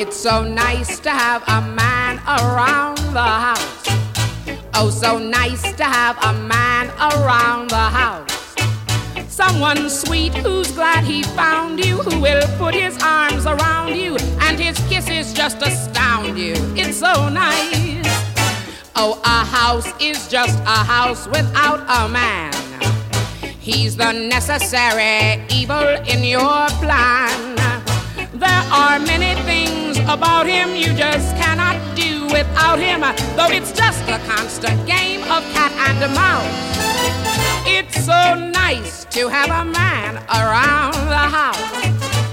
It's so nice to have a man around the house. Oh, so nice to have a man around the house. Someone sweet who's glad he found you, who will put his arms around you, and his kisses just astound you. It's so nice. Oh, a house is just a house without a man. He's the necessary evil in your plan. There are many things about him you just cannot do without him, though it's just a constant game of cat and mouse. It's so nice to have a man around the house.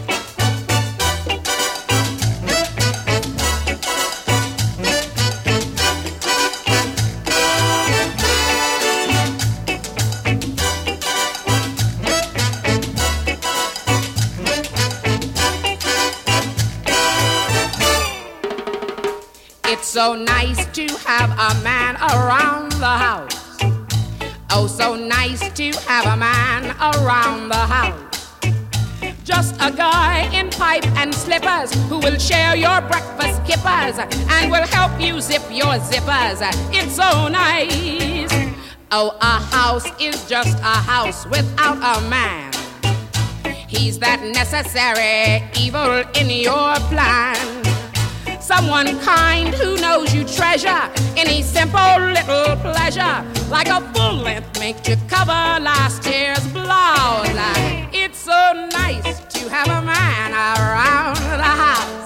It's so nice to have a man around the house. Oh, so nice to have a man around the house. Just a guy in pipe and slippers who will share your breakfast kippers and will help you zip your zippers. It's so nice. Oh, a house is just a house without a man. He's that necessary evil in your plan. Someone kind who knows you treasure any simple little pleasure, like a full-length mink to cover last year's blouse. It's so nice to have a man around the house.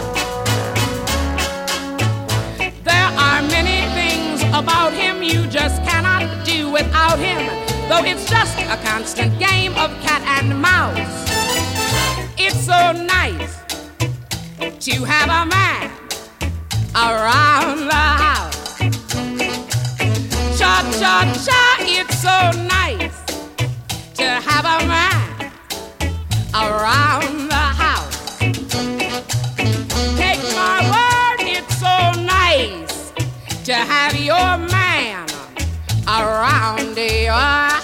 There are many things about him you just cannot do without him, though it's just a constant game of cat and mouse. It's so nice to have a man around the house. Cha-cha-cha, it's so nice to have a man around the house. Take my word, it's so nice to have your man around your house.